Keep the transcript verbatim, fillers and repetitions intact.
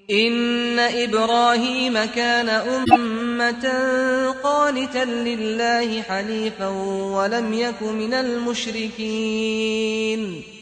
إن إبراهيم كان أمة قانتا لله حنيفا ولم يك من المشركين